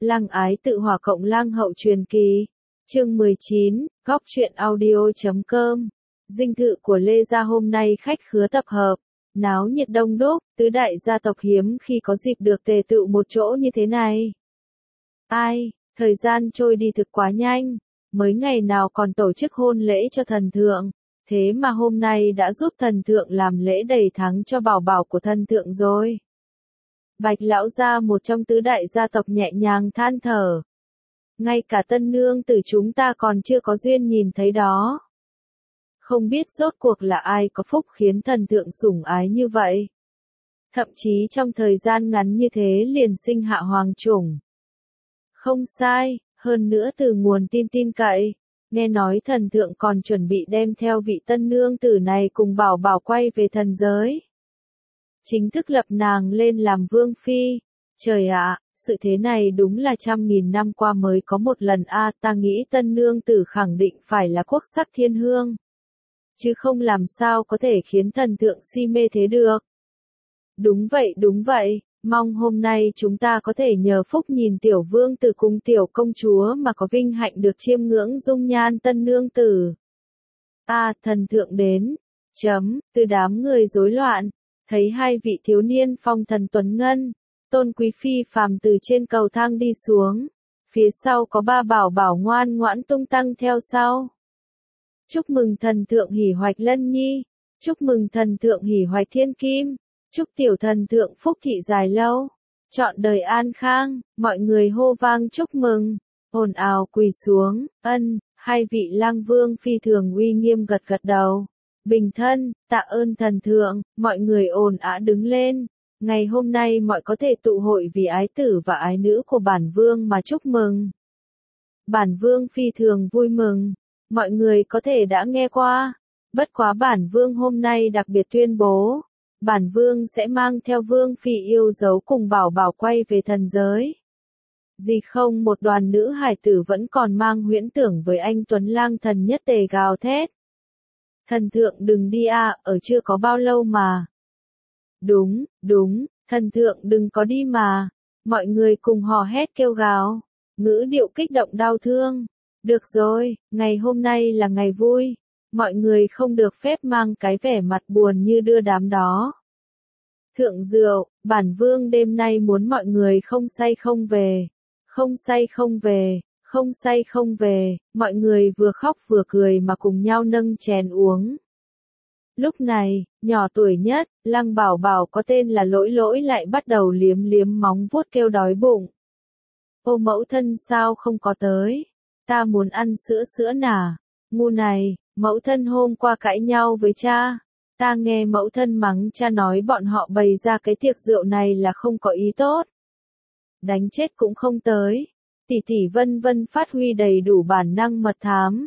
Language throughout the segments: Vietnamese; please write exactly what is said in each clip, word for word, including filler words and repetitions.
Lang ái tự hỏa cộng lang hậu truyền kỳ. Chương mười chín, góc truyện audio.com. Dinh thự của Lê gia hôm nay khách khứa tập hợp, náo nhiệt đông đúc, tứ đại gia tộc hiếm khi có dịp được tề tựu một chỗ như thế này. Ai, thời gian trôi đi thực quá nhanh, mới ngày nào còn tổ chức hôn lễ cho thần thượng, thế mà hôm nay đã giúp thần thượng làm lễ đầy thắng cho bảo bảo của thần thượng rồi. Bạch lão gia một trong tứ đại gia tộc nhẹ nhàng than thở. Ngay cả tân nương tử chúng ta còn chưa có duyên nhìn thấy đó. Không biết rốt cuộc là ai có phúc khiến thần thượng sủng ái như vậy. Thậm chí trong thời gian ngắn như thế liền sinh hạ hoàng chủng. Không sai, hơn nữa từ nguồn tin tin cậy, nghe nói thần thượng còn chuẩn bị đem theo vị tân nương tử này cùng bảo bảo quay về thần giới. Chính thức lập nàng lên làm vương phi. Trời ạ, sự thế này đúng là trăm nghìn năm qua mới có một lần a, à, ta nghĩ tân nương tử khẳng định phải là quốc sắc thiên hương. Chứ không làm sao có thể khiến thần thượng si mê thế được. Đúng vậy đúng vậy, mong hôm nay chúng ta có thể nhờ phúc nhìn tiểu vương tử cùng tiểu công chúa mà có vinh hạnh được chiêm ngưỡng dung nhan tân nương tử. A, à, thần thượng đến. Chấm, từ đám người rối loạn, thấy hai vị thiếu niên phong thần tuấn ngân, tôn quý phi phàm từ trên cầu thang đi xuống, phía sau có ba bảo bảo ngoan ngoãn tung tăng theo sau. Chúc mừng thần thượng hỉ hoạch lân nhi, chúc mừng thần thượng hỉ hoạch thiên kim, chúc tiểu thần thượng phúc thị dài lâu, trọn đời an khang, mọi người hô vang chúc mừng, ồn ào quỳ xuống, ân, hai vị lang vương phi thường uy nghiêm gật gật đầu. Bình thân, tạ ơn thần thượng, mọi người ồn ào đứng lên. Ngày hôm nay mọi có thể tụ hội vì ái tử và ái nữ của bản vương mà chúc mừng. Bản vương phi thường vui mừng, mọi người có thể đã nghe qua. Bất quá bản vương hôm nay đặc biệt tuyên bố, bản vương sẽ mang theo vương phi yêu dấu cùng bảo bảo quay về thần giới. Gì không, một đoàn nữ hải tử vẫn còn mang huyễn tưởng với anh Tuấn Lang thần nhất tề gào thét. Thần thượng đừng đi à, ở chưa có bao lâu mà. Đúng, đúng, thần thượng đừng có đi mà. Mọi người cùng hò hét kêu gào, ngữ điệu kích động đau thương. Được rồi, ngày hôm nay là ngày vui. Mọi người không được phép mang cái vẻ mặt buồn như đưa đám đó. Thượng rượu, bản vương đêm nay muốn mọi người không say không về. Không say không về, không say không về, mọi người vừa khóc vừa cười mà cùng nhau nâng chén uống. Lúc này, nhỏ tuổi nhất, Lăng Bảo Bảo có tên là Lỗi Lỗi lại bắt đầu liếm liếm móng vuốt kêu đói bụng. Ô mẫu thân sao không có tới? Ta muốn ăn sữa sữa nà. Ngu này, mẫu thân hôm qua cãi nhau với cha. Ta nghe mẫu thân mắng cha nói bọn họ bày ra cái tiệc rượu này là không có ý tốt. Đánh chết cũng không tới. Tỷ tỷ vân vân phát huy đầy đủ bản năng mật thám.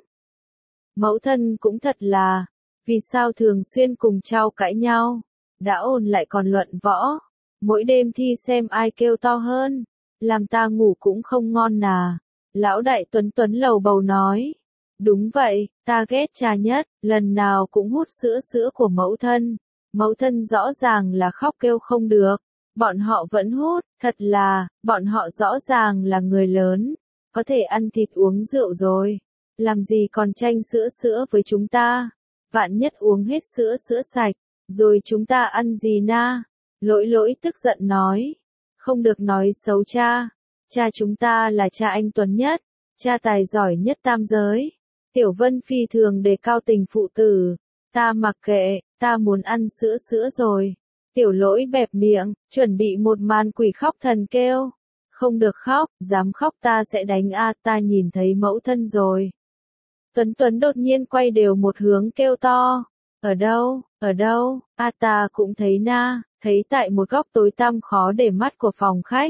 Mẫu thân cũng thật là, vì sao thường xuyên cùng cháu cãi nhau, đã ồn lại còn luận võ, mỗi đêm thi xem ai kêu to hơn, làm ta ngủ cũng không ngon nà. Lão đại Tuấn Tuấn lầu bầu nói, đúng vậy, ta ghét cha nhất, lần nào cũng hút sữa sữa của mẫu thân, mẫu thân rõ ràng là khóc kêu không được. Bọn họ vẫn hút, thật là, bọn họ rõ ràng là người lớn, có thể ăn thịt uống rượu rồi, làm gì còn tranh sữa sữa với chúng ta, vạn nhất uống hết sữa sữa sạch, rồi chúng ta ăn gì na? Lỗi Lỗi tức giận nói, không được nói xấu cha, cha chúng ta là cha anh tuấn nhất, cha tài giỏi nhất tam giới, Tiểu Vân phi thường đề cao tình phụ tử, ta mặc kệ, ta muốn ăn sữa sữa rồi. Tiểu Lỗi bẹp miệng, chuẩn bị một màn quỷ khóc thần kêu. Không được khóc, dám khóc ta sẽ đánh a, ta nhìn thấy mẫu thân rồi. Tuấn Tuấn đột nhiên quay đều một hướng kêu to. Ở đâu, ở đâu, a ta cũng thấy na, thấy tại một góc tối tăm khó để mắt của phòng khách.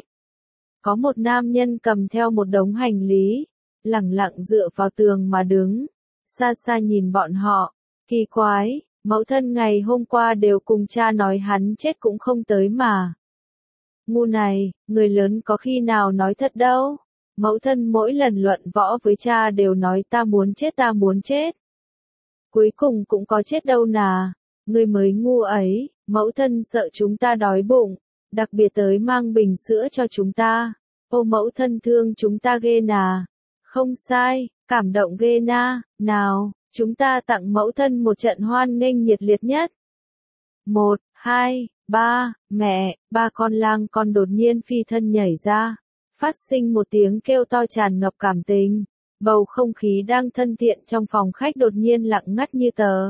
Có một nam nhân cầm theo một đống hành lý, lẳng lặng dựa vào tường mà đứng. Xa xa nhìn bọn họ, kỳ quái. Mẫu thân ngày hôm qua đều cùng cha nói hắn chết cũng không tới mà. Ngu này, người lớn có khi nào nói thật đâu. Mẫu thân mỗi lần luận võ với cha đều nói ta muốn chết ta muốn chết. Cuối cùng cũng có chết đâu nà. Người mới ngu ấy, mẫu thân sợ chúng ta đói bụng, đặc biệt tới mang bình sữa cho chúng ta. Ô mẫu thân thương chúng ta ghê nà. Không sai, cảm động ghê na, nào, chúng ta tặng mẫu thân một trận hoan nghênh nhiệt liệt nhất. Một, hai, ba, mẹ, ba con lang con đột nhiên phi thân nhảy ra, phát sinh một tiếng kêu to tràn ngập cảm tình. Bầu không khí đang thân thiện trong phòng khách đột nhiên lặng ngắt như tờ.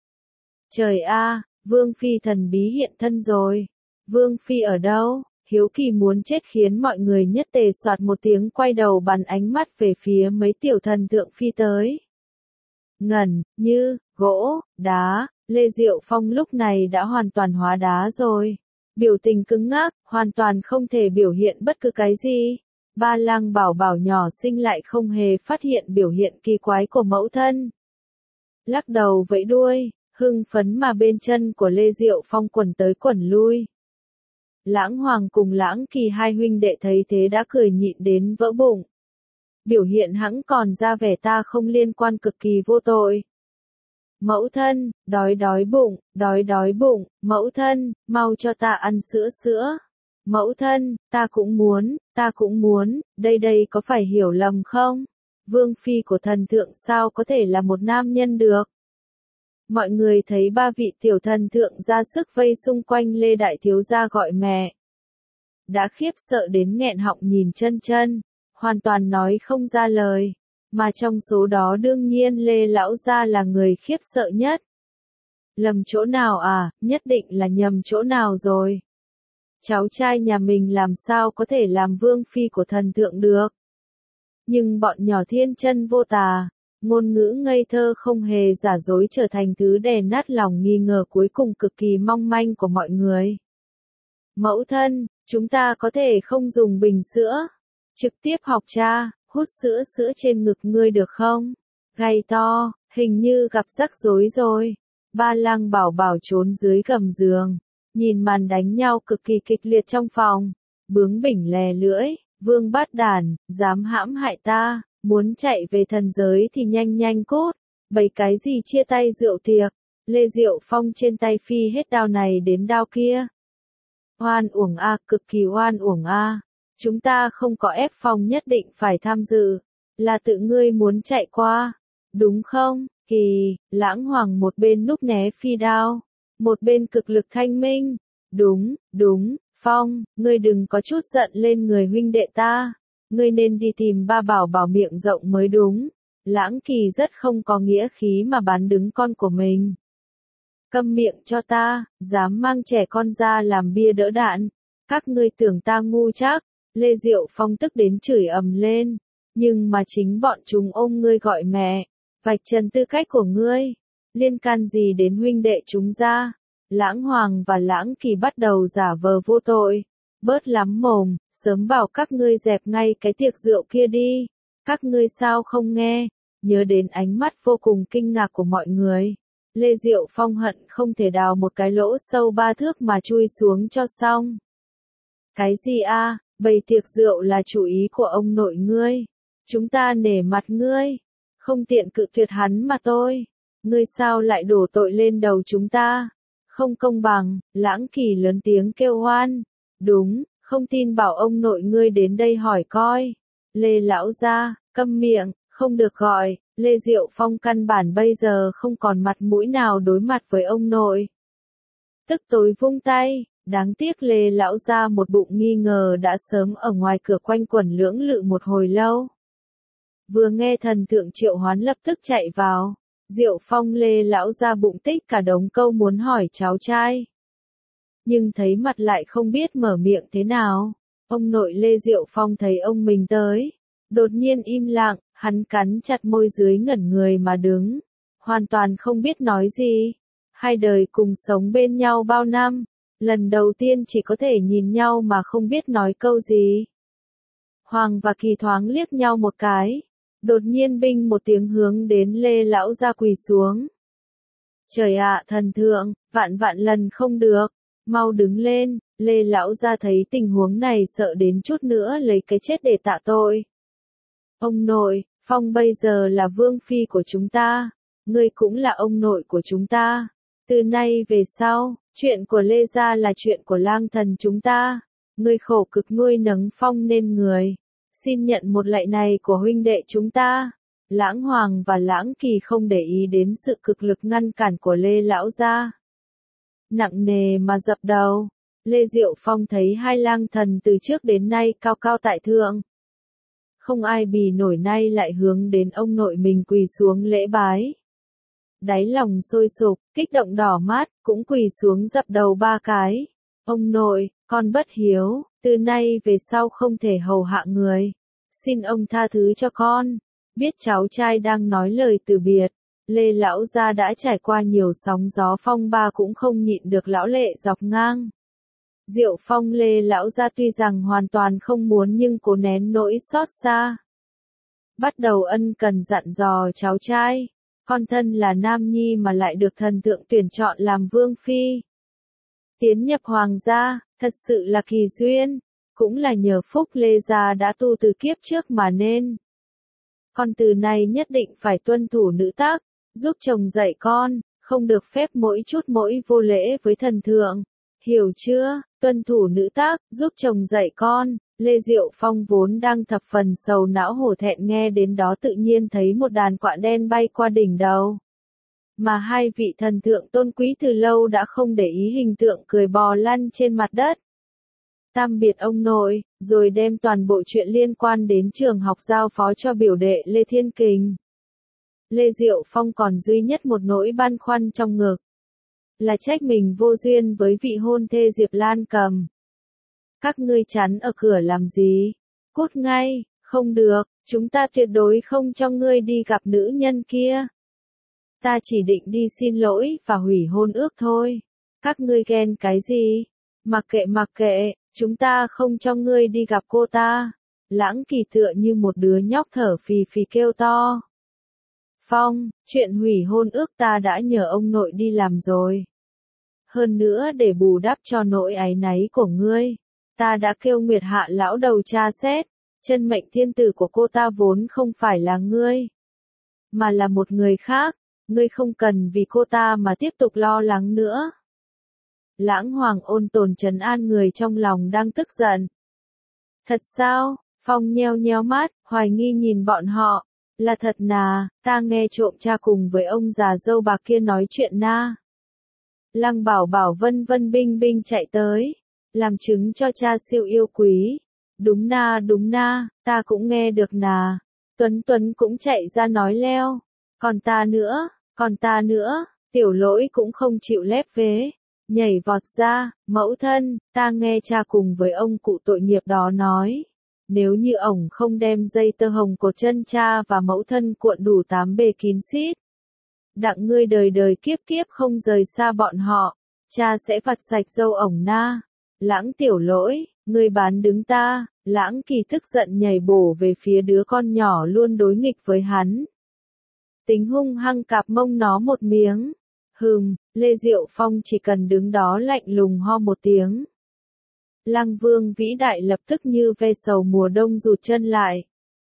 Trời a, Vương Phi thần bí hiện thân rồi. Vương Phi ở đâu? Hiếu kỳ muốn chết khiến mọi người nhất tề soạt một tiếng quay đầu bắn ánh mắt về phía mấy tiểu thần tượng phi tới. Ngẩn, như, gỗ, đá, Lê Diệu Phong lúc này đã hoàn toàn hóa đá rồi. Biểu tình cứng ngắc, hoàn toàn không thể biểu hiện bất cứ cái gì. Ba lang bảo bảo nhỏ xinh lại không hề phát hiện biểu hiện kỳ quái của mẫu thân. Lắc đầu vẫy đuôi, hưng phấn mà bên chân của Lê Diệu Phong quẩn tới quẩn lui. Lãng Hoàng cùng Lãng Kỳ hai huynh đệ thấy thế đã cười nhịn đến vỡ bụng. Biểu hiện hẵng còn ra vẻ ta không liên quan cực kỳ vô tội. Mẫu thân, đói đói bụng, đói đói bụng, mẫu thân, mau cho ta ăn sữa sữa. Mẫu thân, ta cũng muốn, ta cũng muốn, đây đây có phải hiểu lầm không? Vương Phi của thần thượng sao có thể là một nam nhân được? Mọi người thấy ba vị tiểu thần thượng ra sức vây xung quanh Lê Đại Thiếu Gia gọi mẹ. Đã khiếp sợ đến nghẹn họng nhìn chân chân, hoàn toàn nói không ra lời, mà trong số đó đương nhiên Lê Lão Gia là người khiếp sợ nhất. Lầm chỗ nào à, nhất định là nhầm chỗ nào rồi. Cháu trai nhà mình làm sao có thể làm vương phi của thần thượng được. Nhưng bọn nhỏ thiên chân vô tà, ngôn ngữ ngây thơ không hề giả dối trở thành thứ đè nát lòng nghi ngờ cuối cùng cực kỳ mong manh của mọi người. Mẫu thân, chúng ta có thể không dùng bình sữa, trực tiếp học cha, hút sữa sữa trên ngực ngươi được không? Gay to, hình như gặp rắc rối rồi. Ba lang bảo bảo trốn dưới gầm giường, nhìn màn đánh nhau cực kỳ kịch liệt trong phòng, bướng bỉnh lè lưỡi, vương bát đàn, dám hãm hại ta, muốn chạy về thần giới thì nhanh nhanh cút, bày cái gì chia tay rượu tiệc, Lê Diệu Phong trên tay phi hết đao này đến đao kia. Oan uổng a, cực kỳ oan uổng a, chúng ta không có ép Phong nhất định phải tham dự, là tự ngươi muốn chạy qua, đúng không? Kỳ, Lãng Hoàng một bên núp né phi đao, một bên cực lực thanh minh. Đúng, đúng, Phong, ngươi đừng có chút giận lên người huynh đệ ta. Ngươi nên đi tìm ba bảo bảo miệng rộng mới đúng. Lãng Kỳ rất không có nghĩa khí mà bán đứng con của mình. Câm miệng cho ta, dám mang trẻ con ra làm bia đỡ đạn. Các ngươi tưởng ta ngu chắc. Lê Diệu Phong tức đến chửi ầm lên. Nhưng mà chính bọn chúng ôm ngươi gọi mẹ. Vạch trần tư cách của ngươi, liên can gì đến huynh đệ chúng ra? Lãng Hoàng và Lãng Kỳ bắt đầu giả vờ vô tội, bớt lắm mồm, sớm bảo các ngươi dẹp ngay cái tiệc rượu kia đi. Các ngươi sao không nghe? Nhớ đến ánh mắt vô cùng kinh ngạc của mọi người, Lê Diệu Phong hận không thể đào một cái lỗ sâu ba thước mà chui xuống cho xong. Cái gì a? À? Bày tiệc rượu là chủ ý của ông nội ngươi. Chúng ta nể mặt ngươi. Không tiện cự tuyệt hắn mà tôi. Ngươi sao lại đổ tội lên đầu chúng ta? Không công bằng, Lãng Kỳ lớn tiếng kêu oan. Đúng, không tin bảo ông nội ngươi đến đây hỏi coi. Lê Lão Gia, câm miệng, không được gọi. Lê Diệu Phong căn bản bây giờ không còn mặt mũi nào đối mặt với ông nội. Tức tối vung tay, đáng tiếc Lê Lão Gia một bụng nghi ngờ đã sớm ở ngoài cửa quanh quẩn lưỡng lự một hồi lâu. Vừa nghe thần thượng triệu hoán lập tức chạy vào. Diệu Phong Lê Lão Gia bụng tích cả đống câu muốn hỏi cháu trai. Nhưng thấy mặt lại không biết mở miệng thế nào. Ông nội Lê Diệu Phong thấy ông mình tới. Đột nhiên im lặng, hắn cắn chặt môi dưới ngẩn người mà đứng. Hoàn toàn không biết nói gì. Hai đời cùng sống bên nhau bao năm. Lần đầu tiên chỉ có thể nhìn nhau mà không biết nói câu gì. Hoàng và Kỳ thoáng liếc nhau một cái. Đột nhiên binh một tiếng hướng đến Lê Lão Gia quỳ xuống. Trời ạ, thần thượng, vạn vạn lần không được, mau đứng lên. Lê Lão Gia thấy tình huống này sợ đến chút nữa lấy cái chết để tạ tội. Ông nội, Phong bây giờ là vương phi của chúng ta, ngươi cũng là ông nội của chúng ta. Từ nay về sau, chuyện của Lê Gia là chuyện của lang thần chúng ta. ngươi khổ cực nuôi nấng Phong nên người. Xin nhận một lạy này của huynh đệ chúng ta. Lãng Hoàng và Lãng Kỳ không để ý đến sự cực lực ngăn cản của Lê lão gia. Nặng nề mà dập đầu. Lê Diệu Phong thấy hai lang thần từ trước đến nay cao cao tại thượng. Không ai bì nổi, nay lại hướng đến ông nội mình quỳ xuống lễ bái. Đáy lòng sôi sục, kích động đỏ mắt, cũng quỳ xuống dập đầu ba cái. Ông nội, con bất hiếu, từ nay về sau không thể hầu hạ người. Xin ông tha thứ cho con. Biết cháu trai đang nói lời từ biệt, Lê lão gia đã trải qua nhiều sóng gió phong ba cũng không nhịn được lão lệ dọc ngang. Diệu Phong Lê lão gia tuy rằng hoàn toàn không muốn nhưng cố nén nỗi xót xa. Bắt đầu ân cần dặn dò cháu trai, con thân là nam nhi mà lại được thần tượng tuyển chọn làm vương phi. Tiến nhập hoàng gia, thật sự là kỳ duyên, cũng là nhờ phúc Lê gia đã tu từ kiếp trước mà nên. Con từ này nhất định phải tuân thủ nữ tắc, giúp chồng dạy con, không được phép mỗi chút mỗi vô lễ với thần thượng. Hiểu chưa? Tuân thủ nữ tắc, giúp chồng dạy con. Lê Diệu Phong vốn đang thập phần sầu não hổ thẹn, nghe đến đó tự nhiên thấy một đàn quạ đen bay qua đỉnh đầu. Mà hai vị thần thượng tôn quý từ lâu đã không để ý hình tượng cười bò lăn trên mặt đất. Tam biệt ông nội, rồi đem toàn bộ chuyện liên quan đến trường học giao phó cho biểu đệ Lê Thiên Kình. Lê Diệu Phong còn duy nhất một nỗi băn khoăn trong ngực. Là trách mình vô duyên với vị hôn thê Diệp Lan Cầm. Các ngươi chắn ở cửa làm gì? Cút ngay, không được, chúng ta tuyệt đối không cho ngươi đi gặp nữ nhân kia. Ta chỉ định đi xin lỗi và hủy hôn ước thôi. Các ngươi ghen cái gì? Mặc kệ mặc kệ, chúng ta không cho ngươi đi gặp cô ta. Lãng Kỳ tựa như một đứa nhóc thở phì phì kêu to. Phong, chuyện hủy hôn ước ta đã nhờ ông nội đi làm rồi. Hơn nữa để bù đắp cho nỗi áy náy của ngươi, ta đã kêu Nguyệt Hạ lão đầu tra xét, chân mệnh thiên tử của cô ta vốn không phải là ngươi, mà là một người khác, ngươi không cần vì cô ta mà tiếp tục lo lắng nữa. Lãng Hoàng ôn tồn trấn an người trong lòng đang tức giận. Thật sao? Phong nheo nheo mắt, hoài nghi nhìn bọn họ. Là thật nà, ta nghe trộm cha cùng với ông già dâu bạc kia nói chuyện na. Lăng Bảo Bảo vân vân binh binh chạy tới, làm chứng cho cha siêu yêu quý. Đúng na đúng na, ta cũng nghe được nà. Tuấn Tuấn cũng chạy ra nói leo. Còn ta nữa, còn ta nữa, Tiểu Lỗi cũng không chịu lép vế. Nhảy vọt ra, mẫu thân, ta nghe cha cùng với ông cụ tội nghiệp đó nói. Nếu như ổng không đem dây tơ hồng cột chân cha và mẫu thân cuộn đủ tám bề kín xít. Đặng ngươi đời đời kiếp kiếp không rời xa bọn họ, cha sẽ vặt sạch dâu ổng na. Lãng Tiểu Lỗi, ngươi bán đứng ta. Lãng Kỳ tức giận nhảy bổ về phía đứa con nhỏ luôn đối nghịch với hắn. Tính hung hăng cạp mông nó một miếng. Hừm, Lê Diệu Phong chỉ cần đứng đó lạnh lùng ho một tiếng. Lăng Vương vĩ đại lập tức như ve sầu mùa đông rụt chân lại.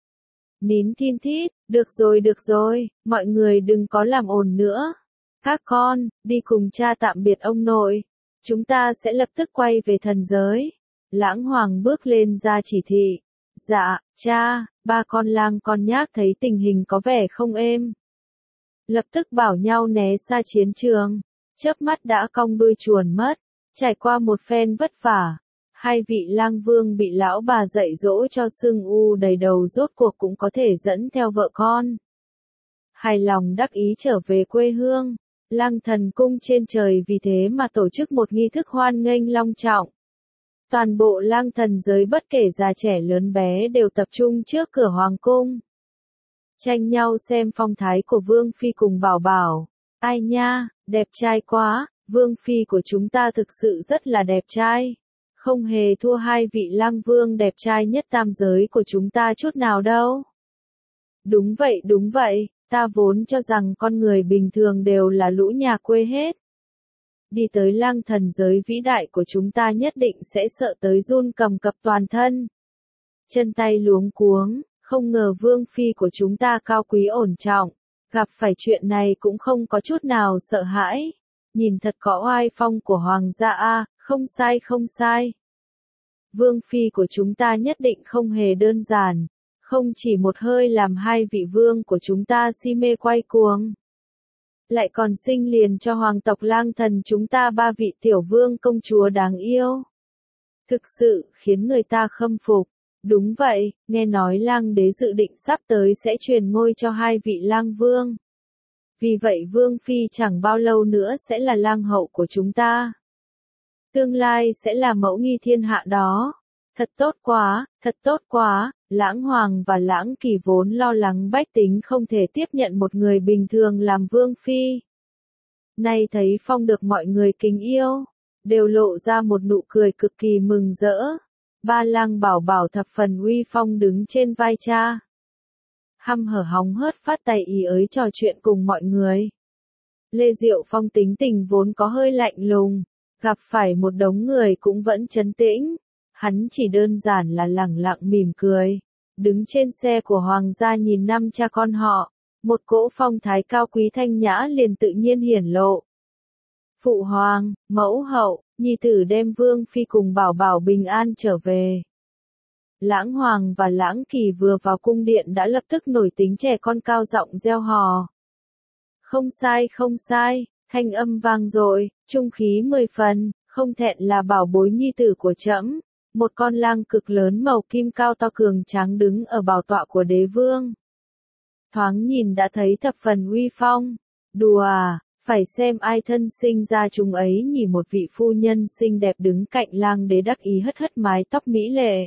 Nín thin thít, được rồi được rồi, mọi người đừng có làm ồn nữa. Các con, đi cùng cha tạm biệt ông nội. Chúng ta sẽ lập tức quay về thần giới. Lãng Hoàng bước lên ra chỉ thị. Dạ, cha, ba con lang con nhác thấy tình hình có vẻ không êm. Lập tức bảo nhau né xa chiến trường. Chớp mắt đã cong đuôi chuồn mất. Trải qua một phen vất vả. Hai vị lang vương bị lão bà dạy dỗ cho sưng u đầy đầu rốt cuộc cũng có thể dẫn theo vợ con. Hài lòng đắc ý trở về quê hương. Lang thần cung trên trời vì thế mà tổ chức một nghi thức hoan nghênh long trọng. Toàn bộ lang thần giới bất kể già trẻ lớn bé đều tập trung trước cửa hoàng cung. Tranh nhau xem phong thái của Vương Phi cùng Bảo Bảo. Ai nha, đẹp trai quá, Vương Phi của chúng ta thực sự rất là đẹp trai. Không hề thua hai vị lang vương đẹp trai nhất tam giới của chúng ta chút nào đâu. Đúng vậy đúng vậy, ta vốn cho rằng con người bình thường đều là lũ nhà quê hết. Đi tới lang thần giới vĩ đại của chúng ta nhất định sẽ sợ tới run cầm cập toàn thân. Chân tay luống cuống, không ngờ Vương Phi của chúng ta cao quý ổn trọng, gặp phải chuyện này cũng không có chút nào sợ hãi. Nhìn thật có oai phong của hoàng gia a, không sai không sai. Vương phi của chúng ta nhất định không hề đơn giản, không chỉ một hơi làm hai vị vương của chúng ta si mê quay cuồng. Lại còn sinh liền cho hoàng tộc Lang Thần chúng ta ba vị tiểu vương công chúa đáng yêu. Thực sự khiến người ta khâm phục. Đúng vậy, nghe nói Lang đế dự định sắp tới sẽ truyền ngôi cho hai vị Lang vương. Vì vậy Vương phi chẳng bao lâu nữa sẽ là Lang hậu của chúng ta. Tương lai sẽ là mẫu nghi thiên hạ đó. Thật tốt quá, thật tốt quá. Lãng Hoàng và Lãng Kỳ vốn lo lắng bách tính không thể tiếp nhận một người bình thường làm vương phi. Nay thấy Phong được mọi người kính yêu, đều lộ ra một nụ cười cực kỳ mừng rỡ. Ba Lang Bảo Bảo thập phần uy phong đứng trên vai cha. Hăm hở hóng hớt phát tay ý ới trò chuyện cùng mọi người. Lê Diệu Phong tính tình vốn có hơi lạnh lùng, gặp phải một đống người cũng vẫn trấn tĩnh. Hắn chỉ đơn giản là lẳng lặng mỉm cười, đứng trên xe của hoàng gia nhìn năm cha con họ, một cỗ phong thái cao quý thanh nhã liền tự nhiên hiển lộ. Phụ hoàng, mẫu hậu, nhi tử đem Vương phi cùng Bảo Bảo bình an trở về. Lãng Hoàng và Lãng Kỳ vừa vào cung điện đã lập tức nổi tính trẻ con cao giọng reo hò. Không sai không sai, thanh âm vang dội, trung khí mười phần, không thẹn là bảo bối nhi tử của trẫm. Một con lang cực lớn màu kim cao to cường tráng đứng ở bảo tọa của đế vương. Thoáng nhìn đã thấy thập phần uy phong. Đùa à, phải xem ai thân sinh ra chúng ấy nhỉ. Một vị phu nhân xinh đẹp đứng cạnh lang đế đắc ý hất hất mái tóc mỹ lệ.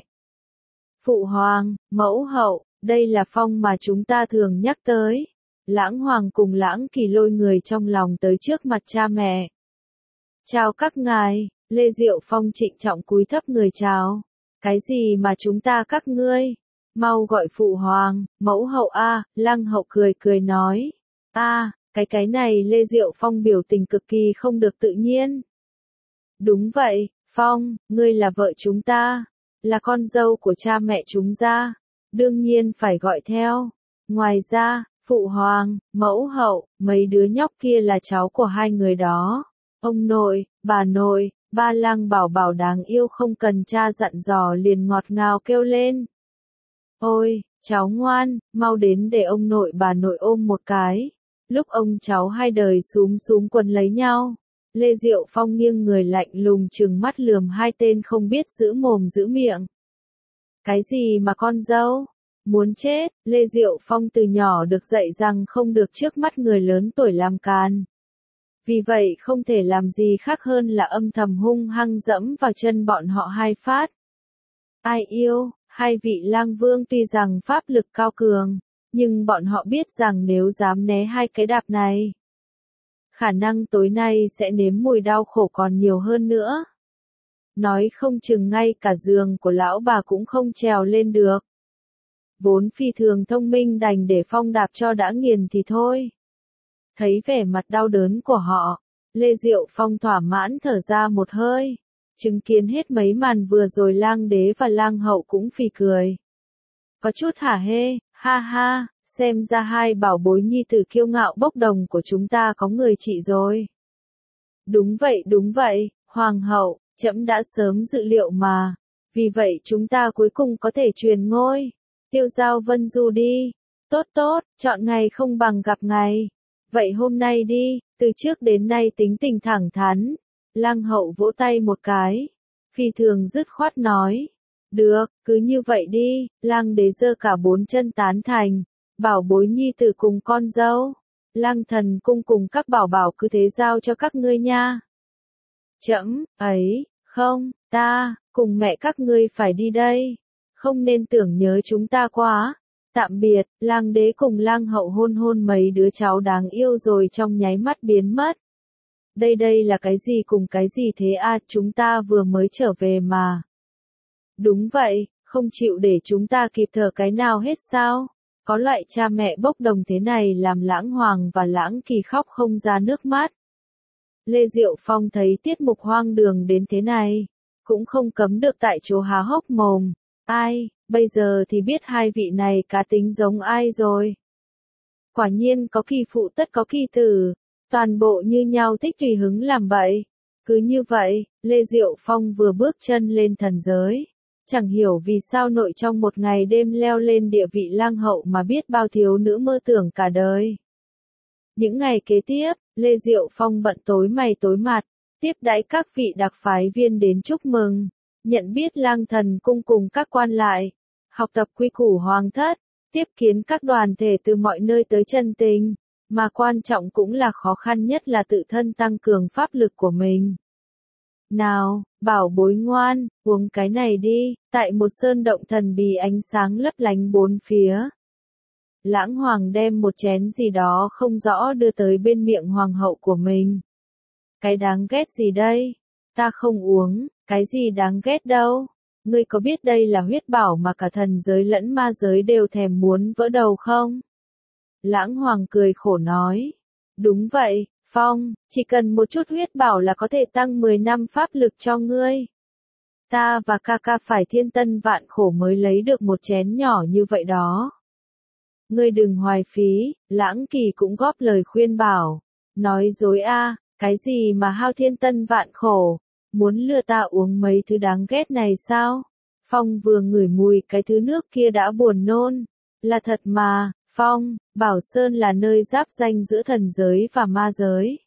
Phụ hoàng, mẫu hậu, đây là Phong mà chúng ta thường nhắc tới. Lãng Hoàng cùng Lãng Kỳ lôi người trong lòng tới trước mặt cha mẹ. Chào các ngài. Lê Diệu Phong trịnh trọng cúi thấp người chào. Cái gì mà chúng ta các ngươi? Mau gọi phụ hoàng, mẫu hậu a. À, Lăng hậu cười cười nói. A, à, cái cái này Lê Diệu Phong biểu tình cực kỳ không được tự nhiên. Đúng vậy, Phong, ngươi là vợ chúng ta, là con dâu của cha mẹ chúng ta, đương nhiên phải gọi theo. Ngoài ra, phụ hoàng, mẫu hậu, mấy đứa nhóc kia là cháu của hai người đó. Ông nội, bà nội. Ba Lang Bảo Bảo đáng yêu không cần cha dặn dò liền ngọt ngào kêu lên. Ôi, cháu ngoan, mau đến để ông nội bà nội ôm một cái. Lúc ông cháu hai đời xúm xúm quần lấy nhau, Lê Diệu Phong nghiêng người lạnh lùng trừng mắt lườm hai tên không biết giữ mồm giữ miệng. Cái gì mà con dâu? Muốn chết, Lê Diệu Phong từ nhỏ được dạy rằng không được trước mắt người lớn tuổi làm càn. Vì vậy không thể làm gì khác hơn là âm thầm hung hăng dẫm vào chân bọn họ hai phát. Ai yêu, hai vị lang vương tuy rằng pháp lực cao cường, nhưng bọn họ biết rằng nếu dám né hai cái đạp này, khả năng tối nay sẽ nếm mùi đau khổ còn nhiều hơn nữa. Nói không chừng ngay cả giường của lão bà cũng không trèo lên được. Vốn phi thường thông minh đành để Phong đạp cho đã nghiền thì thôi. Thấy vẻ mặt đau đớn của họ, Lê Diệu Phong thỏa mãn thở ra một hơi. Chứng kiến hết mấy màn vừa rồi Lang đế và Lang hậu cũng phì cười. Có chút hả hê, ha ha, xem ra hai bảo bối nhi tử kiêu ngạo bốc đồng của chúng ta có người trị rồi. Đúng vậy đúng vậy, hoàng hậu, trẫm đã sớm dự liệu mà. Vì vậy chúng ta cuối cùng có thể truyền ngôi. Tiêu giao vân du đi. Tốt tốt, chọn ngày không bằng gặp ngày. Vậy hôm nay đi, từ trước đến nay tính tình thẳng thắn. Lang hậu vỗ tay một cái. Phi thường dứt khoát nói. Được, cứ như vậy đi. Lang đế giơ cả bốn chân tán thành. Bảo bối nhi tử cùng con dâu. Lang thần cung cùng các bảo bảo cứ thế giao cho các ngươi nha. Trẫm, ấy, không, ta, cùng mẹ các ngươi phải đi đây. Không nên tưởng nhớ chúng ta quá. Tạm biệt, Lang đế cùng Lang hậu hôn hôn mấy đứa cháu đáng yêu rồi trong nháy mắt biến mất. Đây đây là cái gì cùng cái gì thế à, chúng ta vừa mới trở về mà. Đúng vậy, không chịu để chúng ta kịp thở cái nào hết sao? Có loại cha mẹ bốc đồng thế này làm Lãng Hoàng và Lãng Kỳ khóc không ra nước mắt. Lê Diệu Phong thấy tiết mục hoang đường đến thế này, cũng không cấm được tại chỗ há hốc mồm. Ai, bây giờ thì biết hai vị này cá tính giống ai rồi. Quả nhiên có kỳ phụ tất có kỳ tử, toàn bộ như nhau thích tùy hứng làm bậy. Cứ như vậy, Lê Diệu Phong vừa bước chân lên thần giới. Chẳng hiểu vì sao nội trong một ngày đêm leo lên địa vị lang hậu mà biết bao thiếu nữ mơ tưởng cả đời. Những ngày kế tiếp, Lê Diệu Phong bận tối mày tối mặt, tiếp đãi các vị đặc phái viên đến chúc mừng, nhận biết Lang Thần cung cùng các quan lại, học tập quy củ hoàng thất, tiếp kiến các đoàn thể từ mọi nơi tới chân tình, mà quan trọng cũng là khó khăn nhất là tự thân tăng cường pháp lực của mình. Nào, bảo bối ngoan, uống cái này đi, tại một sơn động thần bí ánh sáng lấp lánh bốn phía. Lãng Hoàng đem một chén gì đó không rõ đưa tới bên miệng hoàng hậu của mình. Cái đáng ghét gì đây? Ta không uống, cái gì đáng ghét đâu? Ngươi có biết đây là huyết bảo mà cả thần giới lẫn ma giới đều thèm muốn vỡ đầu không? Lãng Hoàng cười khổ nói. Đúng vậy, Phong, chỉ cần một chút huyết bảo là có thể tăng mười năm pháp lực cho ngươi. Ta và ca ca phải thiên tân vạn khổ mới lấy được một chén nhỏ như vậy đó. Ngươi đừng hoài phí, Lãng Kỳ cũng góp lời khuyên bảo. Nói dối a, cái gì mà hao thiên tân vạn khổ, muốn lừa ta uống mấy thứ đáng ghét này sao? Phong vừa ngửi mùi cái thứ nước kia đã buồn nôn. Là thật mà, Phong, Bảo Sơn là nơi giáp ranh giữa thần giới và ma giới.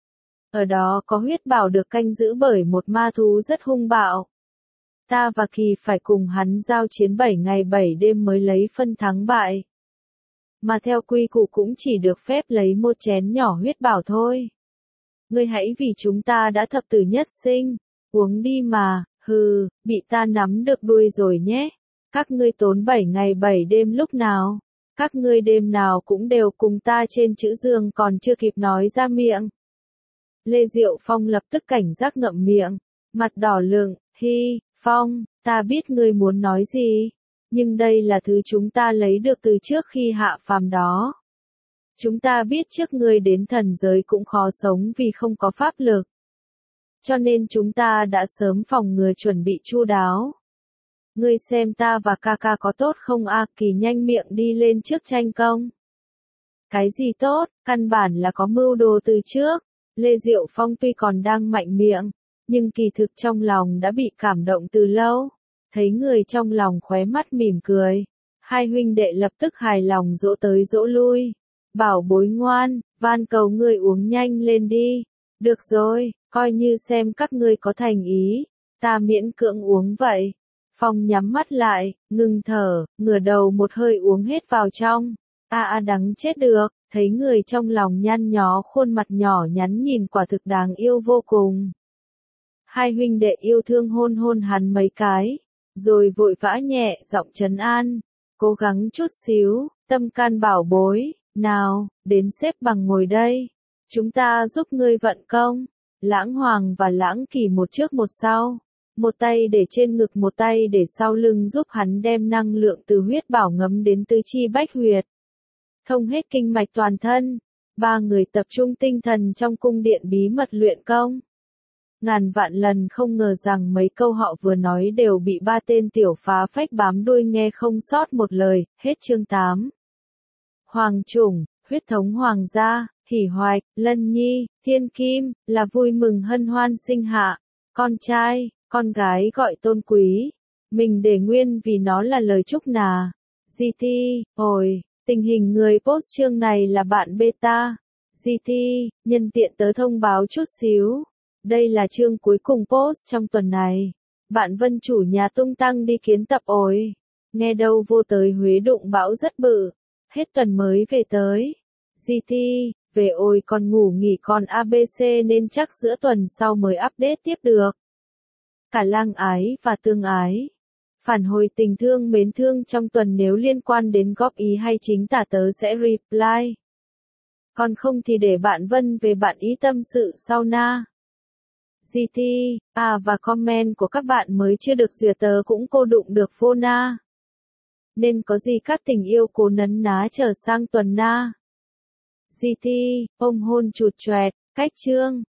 Ở đó có huyết bảo được canh giữ bởi một ma thú rất hung bạo. Ta và Kỳ phải cùng hắn giao chiến bảy ngày bảy đêm mới lấy phân thắng bại. Mà theo quy củ cũng chỉ được phép lấy một chén nhỏ huyết bảo thôi. Ngươi hãy vì chúng ta đã thập tử nhất sinh, uống đi mà, hừ, bị ta nắm được đuôi rồi nhé. Các ngươi tốn bảy ngày bảy đêm lúc nào? Các ngươi đêm nào cũng đều cùng ta trên chữ giường còn chưa kịp nói ra miệng. Lê Diệu Phong lập tức cảnh giác ngậm miệng, mặt đỏ lựng, hi, Phong, ta biết ngươi muốn nói gì, nhưng đây là thứ chúng ta lấy được từ trước khi hạ phàm đó. Chúng ta biết trước ngươi đến thần giới cũng khó sống vì không có pháp lực. Cho nên chúng ta đã sớm phòng ngừa chuẩn bị chu đáo. Ngươi xem ta và ca ca có tốt không a? Kỳ nhanh miệng đi lên trước tranh công. Cái gì tốt, căn bản là có mưu đồ từ trước. Lê Diệu Phong tuy còn đang mạnh miệng, nhưng kỳ thực trong lòng đã bị cảm động từ lâu. Thấy người trong lòng khóe mắt mỉm cười. Hai huynh đệ lập tức hài lòng dỗ tới dỗ lui. Bảo bối ngoan, van cầu ngươi uống nhanh lên đi. Được rồi, coi như xem các ngươi có thành ý. Ta miễn cưỡng uống vậy. Phong nhắm mắt lại, ngừng thở, ngửa đầu một hơi uống hết vào trong. A a đắng chết được, thấy người trong lòng nhăn nhó khuôn mặt nhỏ nhắn nhìn quả thực đáng yêu vô cùng. Hai huynh đệ yêu thương hôn hôn hắn mấy cái, rồi vội vã nhẹ giọng trấn an, cố gắng chút xíu, tâm can bảo bối, nào, đến xếp bằng ngồi đây, chúng ta giúp ngươi vận công. Lãng Hoàng và Lãng Kỳ một trước một sau, một tay để trên ngực một tay để sau lưng giúp hắn đem năng lượng từ huyết bảo ngấm đến tứ chi bách huyệt, thông hết kinh mạch toàn thân. Ba người tập trung tinh thần trong cung điện bí mật luyện công. Ngàn vạn lần không ngờ rằng mấy câu họ vừa nói đều bị ba tên tiểu phá phách bám đuôi nghe không sót một lời. Hết chương tám. Hoàng chủng, huyết thống hoàng gia, hỉ hoạch, lân nhi, thiên kim, là vui mừng hân hoan sinh hạ. Con trai, con gái gọi tôn quý. Mình để nguyên vì nó là lời chúc nà. giê tê, ôi, tình hình người post chương này là bạn beta. giê tê, nhân tiện tớ thông báo chút xíu. Đây là chương cuối cùng post trong tuần này. Bạn Vân chủ nhà tung tăng đi kiến tập ối. Nghe đâu vô tới Huế đụng bão rất bự. Hết tuần mới về tới. giê tê, về ôi con ngủ nghỉ con a bê xê nên chắc giữa tuần sau mới update tiếp được. Cả lang ái và tương ái. Phản hồi tình thương mến thương trong tuần nếu liên quan đến góp ý hay chính tả tớ sẽ reply. Còn không thì để bạn Vân về bạn ý tâm sự sau na. giê tê, à và comment của các bạn mới chưa được duyệt tớ cũng cô đụng được vô na. Nên có gì các tình yêu cố nấn ná trở sang tuần na. giê tê, ôm hôn chụt choẹt, cách chương.